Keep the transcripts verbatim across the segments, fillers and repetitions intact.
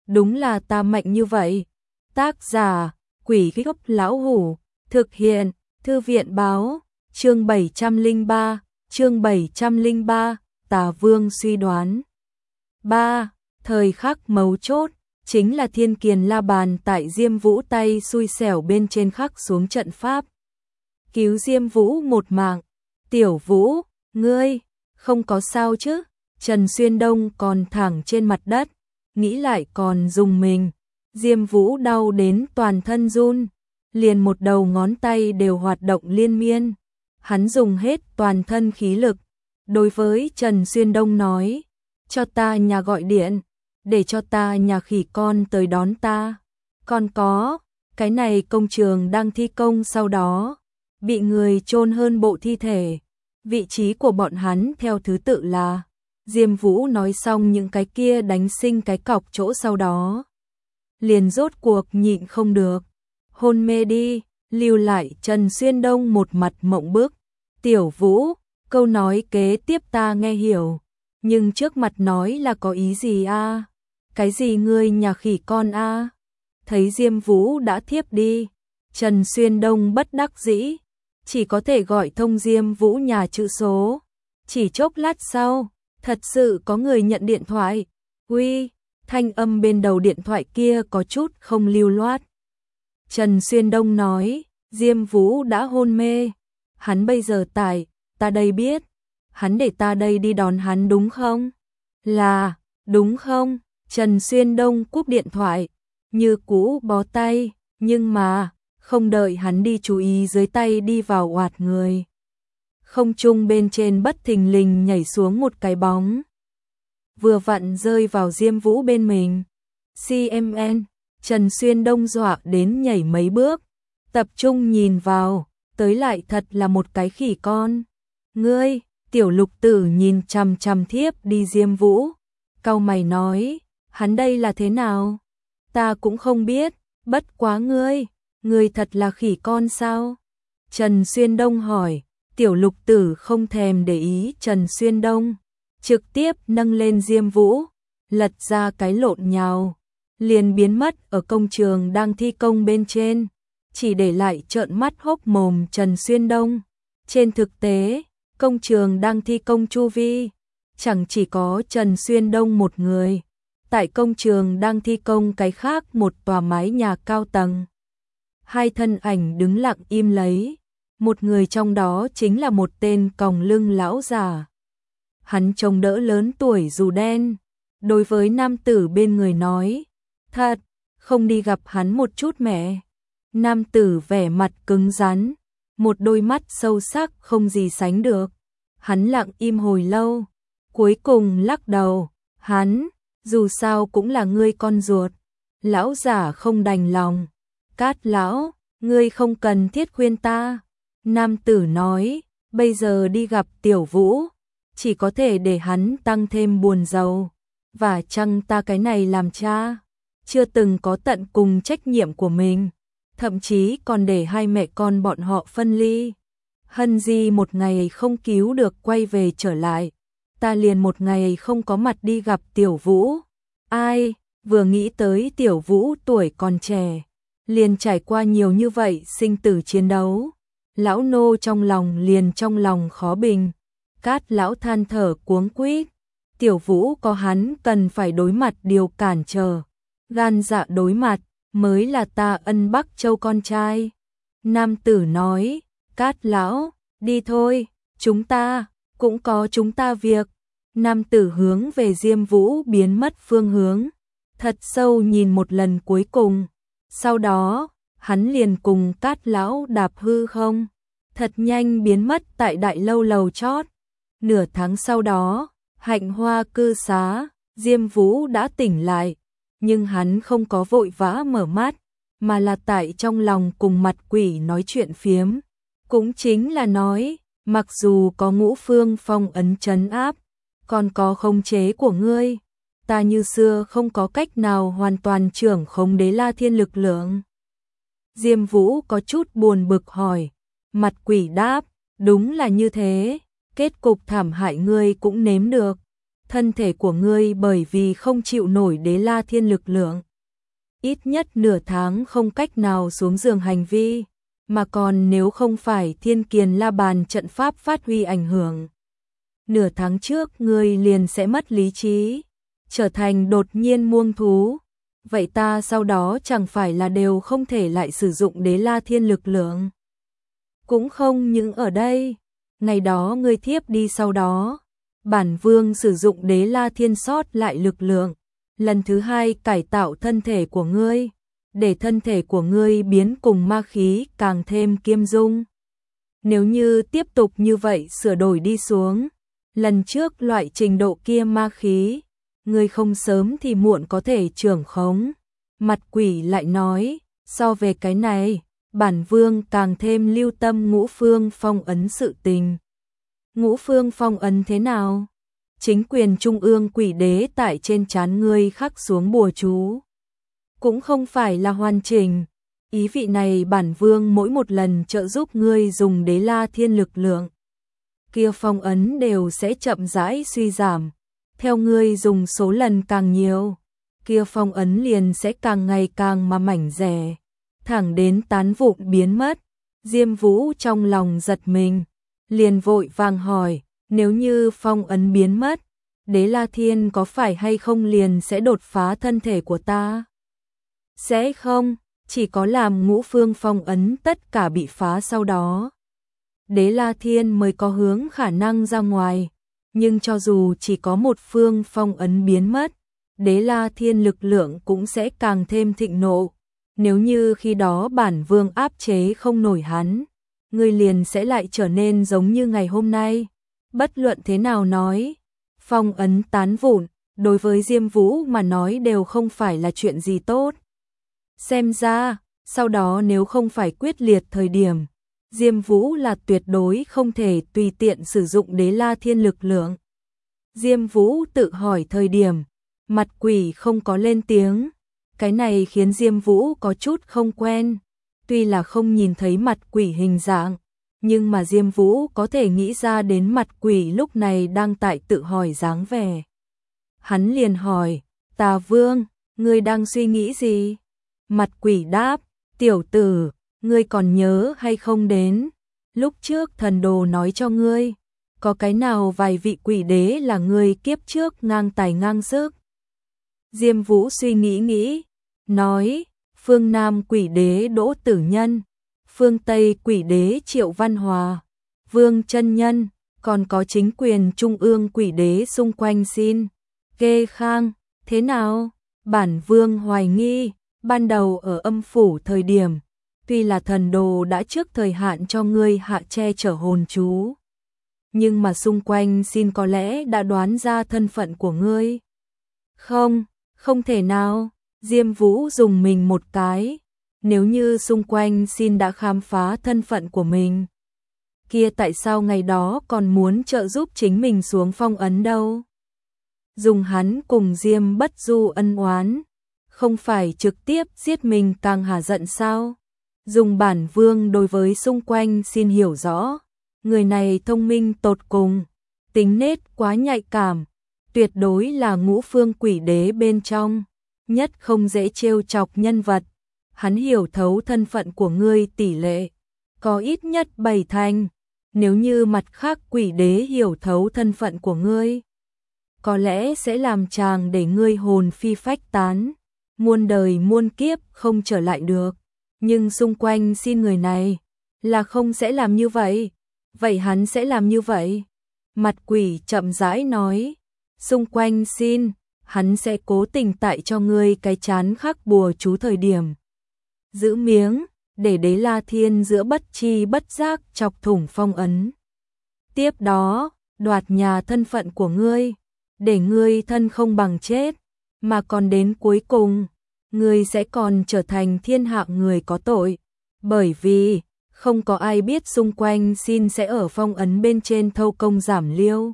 đúng là ta mạnh như vậy. Tác giả, Quỷ Gốc Lão Hủ, thực hiện, Thư viện báo, chương bảy trăm lẻ ba, chương bảy trăm lẻ ba, Tà Vương suy đoán. ba. Thời khắc mấu chốt, chính là Thiên Kiền La Bàn tại Diêm Vũ tay xui xẻo bên trên khắc xuống trận pháp. Cứu Diêm Vũ một mạng. Tiểu Vũ, ngươi, không có sao chứ? Trần Xuyên Đông còn thẳng trên mặt đất, nghĩ lại còn dùng mình. Diêm Vũ đau đến toàn thân run, liền một đầu ngón tay đều hoạt động liên miên. Hắn dùng hết toàn thân khí lực, đối với Trần Xuyên Đông nói, cho ta nhà gọi điện, để cho ta nhà khỉ con tới đón ta. Còn có, cái này công trường đang thi công sau đó, bị người chôn hơn bộ thi thể. Vị trí của bọn hắn theo thứ tự là, Diêm Vũ nói xong những cái kia đánh sinh cái cọc chỗ sau đó. Liền rốt cuộc nhịn không được, hôn mê đi, lưu lại Trần Xuyên Đông một mặt mộng bức. Tiểu Vũ, câu nói kế tiếp ta nghe hiểu, nhưng trước mặt nói là có ý gì a? Cái gì ngươi nhà khỉ con a? Thấy Diêm Vũ đã thiếp đi, Trần Xuyên Đông bất đắc dĩ, chỉ có thể gọi thông Diêm Vũ nhà chữ số. Chỉ chốc lát sau, thật sự có người nhận điện thoại. Uy, thanh âm bên đầu điện thoại kia có chút không lưu loát. Trần Xuyên Đông nói, Diêm Vũ đã hôn mê. Hắn bây giờ tại, ta đây biết. Hắn để ta đây đi đón hắn đúng không? Là, đúng không? Trần Xuyên Đông cúp điện thoại, như cũ bó tay, nhưng mà, không đợi hắn đi chú ý dưới tay đi vào oạt người. Không trung bên trên bất thình lình nhảy xuống một cái bóng. Vừa vặn rơi vào Diêm Vũ bên mình. xê em en, Trần Xuyên Đông dọa đến nhảy mấy bước, tập trung nhìn vào, tới lại thật là một cái khỉ con. Ngươi, Tiểu Lục Tử nhìn chằm chằm thiếp đi Diêm Vũ, cau mày nói, hắn đây là thế nào? Ta cũng không biết, bất quá ngươi, ngươi thật là khỉ con sao? Trần Xuyên Đông hỏi. Tiểu Lục Tử không thèm để ý Trần Xuyên Đông, trực tiếp nâng lên Diêm Vũ, lật ra cái lộn nhào, liền biến mất ở công trường đang thi công bên trên, chỉ để lại trợn mắt hốc mồm Trần Xuyên Đông. Trên thực tế, công trường đang thi công chu vi, chẳng chỉ có Trần Xuyên Đông một người, tại công trường đang thi công cái khác một tòa mái nhà cao tầng. Hai thân ảnh đứng lặng im lấy. Một người trong đó chính là một tên còng lưng lão già. Hắn trông đỡ lớn tuổi dù đen, đối với nam tử bên người nói, thật, không đi gặp hắn một chút mẹ. Nam tử vẻ mặt cứng rắn, một đôi mắt sâu sắc không gì sánh được. Hắn lặng im hồi lâu, cuối cùng lắc đầu, hắn, dù sao cũng là ngươi con ruột. Lão già không đành lòng, Cát lão, ngươi không cần thiết khuyên ta. Nam tử nói, bây giờ đi gặp Tiểu Vũ, chỉ có thể để hắn tăng thêm buồn rầu. Và chăng ta cái này làm cha, chưa từng có tận cùng trách nhiệm của mình, thậm chí còn để hai mẹ con bọn họ phân ly. Hân Di một ngày không cứu được quay về trở lại, ta liền một ngày không có mặt đi gặp Tiểu Vũ. Ai, vừa nghĩ tới Tiểu Vũ tuổi còn trẻ, liền trải qua nhiều như vậy sinh tử chiến đấu. Lão nô trong lòng liền trong lòng khó bình. Cát lão than thở cuống quýt, Tiểu Vũ có hắn cần phải đối mặt điều cản trở, gan dạ đối mặt, mới là ta ân Bắc Châu con trai. Nam tử nói, Cát lão, đi thôi, chúng ta, cũng có chúng ta việc. Nam tử hướng về Diêm Vũ biến mất phương hướng, thật sâu nhìn một lần cuối cùng. Sau đó, hắn liền cùng Cát lão đạp hư không, thật nhanh biến mất tại đại lâu lầu chót. Nửa tháng sau đó, Hạnh Hoa cư xá, Diêm Vũ đã tỉnh lại, nhưng hắn không có vội vã mở mắt, mà là tại trong lòng cùng mặt quỷ nói chuyện phiếm. Cũng chính là nói, mặc dù có ngũ phương phong ấn trấn áp, còn có khống chế của ngươi, ta như xưa không có cách nào hoàn toàn trưởng khống Đế La Thiên lực lượng. Diêm Vũ có chút buồn bực hỏi, mặt quỷ đáp, đúng là như thế, kết cục thảm hại ngươi cũng nếm được. thân thể của ngươi bởi vì không chịu nổi Đế La Thiên lực lượng, ít nhất nửa tháng không cách nào xuống giường hành vi, mà còn nếu không phải Thiên Kiền La Bàn trận pháp phát huy ảnh hưởng, nửa tháng trước ngươi liền sẽ mất lý trí, trở thành đột nhiên muông thú. Vậy ta sau đó chẳng phải là đều không thể lại sử dụng Đế La Thiên lực lượng. Cũng không những ở đây, ngày đó ngươi thiếp đi sau đó, bản vương sử dụng Đế La Thiên sót lại lực lượng, lần thứ hai cải tạo thân thể của ngươi, để thân thể của ngươi biến cùng ma khí càng thêm kiêm dung. Nếu như tiếp tục như vậy sửa đổi đi xuống, lần trước loại trình độ kia ma khí, ngươi không sớm thì muộn có thể trưởng khống. Mặt quỷ lại nói, so về cái này, bản vương càng thêm lưu tâm ngũ phương phong ấn sự tình. Ngũ phương phong ấn thế nào? Chính quyền trung ương quỷ đế tại trên trán ngươi khắc xuống bùa chú. Cũng không phải là hoàn chỉnh. Ý vị này bản vương mỗi một lần trợ giúp ngươi dùng Đế La Thiên lực lượng, kia phong ấn đều sẽ chậm rãi suy giảm. Theo ngươi dùng số lần càng nhiều, kia phong ấn liền sẽ càng ngày càng mà mảnh rẻ, thẳng đến tán vụn biến mất. Diêm Vũ trong lòng giật mình, liền vội vàng hỏi, nếu như phong ấn biến mất, Đế La Thiên có phải hay không liền sẽ đột phá thân thể của ta? Sẽ không, chỉ có làm ngũ phương phong ấn tất cả bị phá sau đó, Đế La Thiên mới có hướng khả năng ra ngoài. Nhưng cho dù chỉ có một phương phong ấn biến mất, Đế La Thiên lực lượng cũng sẽ càng thêm thịnh nộ. Nếu như khi đó bản vương áp chế không nổi hắn, ngươi liền sẽ lại trở nên giống như ngày hôm nay. Bất luận thế nào nói, phong ấn tán vụn, đối với Diêm Vũ mà nói đều không phải là chuyện gì tốt. Xem ra, sau đó nếu không phải quyết liệt thời điểm, Diêm Vũ là tuyệt đối không thể tùy tiện sử dụng Đế La Thiên lực lượng. Diêm Vũ tự hỏi thời điểm, mặt quỷ không có lên tiếng. Cái này khiến Diêm Vũ có chút không quen. Tuy là không nhìn thấy mặt quỷ hình dạng, nhưng mà Diêm Vũ có thể nghĩ ra đến mặt quỷ lúc này đang tại tự hỏi dáng vẻ. Hắn liền hỏi, Tà Vương, ngươi đang suy nghĩ gì? Mặt quỷ đáp, tiểu tử, ngươi còn nhớ hay không đến, lúc trước thần đồ nói cho ngươi, có cái nào vài vị quỷ đế là ngươi kiếp trước ngang tài ngang sức. Diêm Vũ suy nghĩ nghĩ, nói, phương Nam quỷ đế Đỗ Tử Nhân, phương Tây quỷ đế Triệu Văn Hòa, Vương Chân Nhân, còn có chính quyền trung ương quỷ đế xung quanh xin. Kê Khang, thế nào? Bản vương hoài nghi, ban đầu ở âm phủ thời điểm, tuy là thần đồ đã trước thời hạn cho ngươi hạ che chở hồn chú, nhưng mà xung quanh xin có lẽ đã đoán ra thân phận của ngươi. Không, không thể nào, Diêm Vũ dùng mình một cái, nếu như xung quanh xin đã khám phá thân phận của mình, kia tại sao ngày đó còn muốn trợ giúp chính mình xuống phong ấn đâu? Dùng hắn cùng Diêm Bất Du ân oán, không phải trực tiếp giết mình càng hả giận sao? Dùng bản vương đối với xung quanh xin hiểu rõ, người này thông minh tột cùng, tính nết quá nhạy cảm, tuyệt đối là ngũ phương quỷ đế bên trong, nhất không dễ trêu chọc nhân vật. Hắn hiểu thấu thân phận của ngươi tỷ lệ, có ít nhất bảy thành, nếu như mặt khác quỷ đế hiểu thấu thân phận của ngươi, có lẽ sẽ làm chàng để ngươi hồn phi phách tán, muôn đời muôn kiếp không trở lại được. Nhưng xung quanh xin người này là không sẽ làm như vậy. Vậy hắn sẽ làm như vậy? Mặt quỷ chậm rãi nói, xung quanh xin, hắn sẽ cố tình tại cho ngươi cái chán khắc bùa chú thời điểm giữ miếng, để Đế La Thiên giữa bất chi bất giác chọc thủng phong ấn. Tiếp đó, đoạt nhà thân phận của ngươi, để ngươi thân không bằng chết, mà còn đến cuối cùng, ngươi sẽ còn trở thành thiên hạ người có tội, bởi vì không có ai biết xung quanh xin sẽ ở phong ấn bên trên thâu công giảm liêu.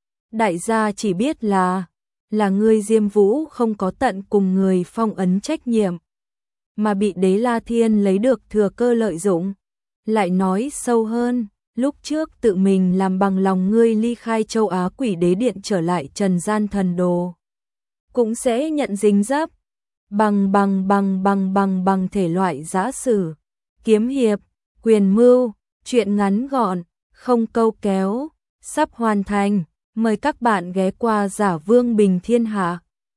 Đại gia chỉ biết là là ngươi Diêm Vũ không có tận cùng người phong ấn trách nhiệm, mà bị Đế La Thiên lấy được thừa cơ lợi dụng. Lại nói sâu hơn, lúc trước tự mình làm bằng lòng ngươi ly khai châu Á Quỷ Đế Điện trở lại trần gian thần đồ. Cũng sẽ nhận dính dấp, bằng bằng bằng bằng bằng bằng thể loại giã sử, kiếm hiệp, quyền mưu, truyện ngắn gọn, không câu kéo, sắp hoàn thành. Mời các bạn ghé qua Giả Vương Bình Thiên Hạ.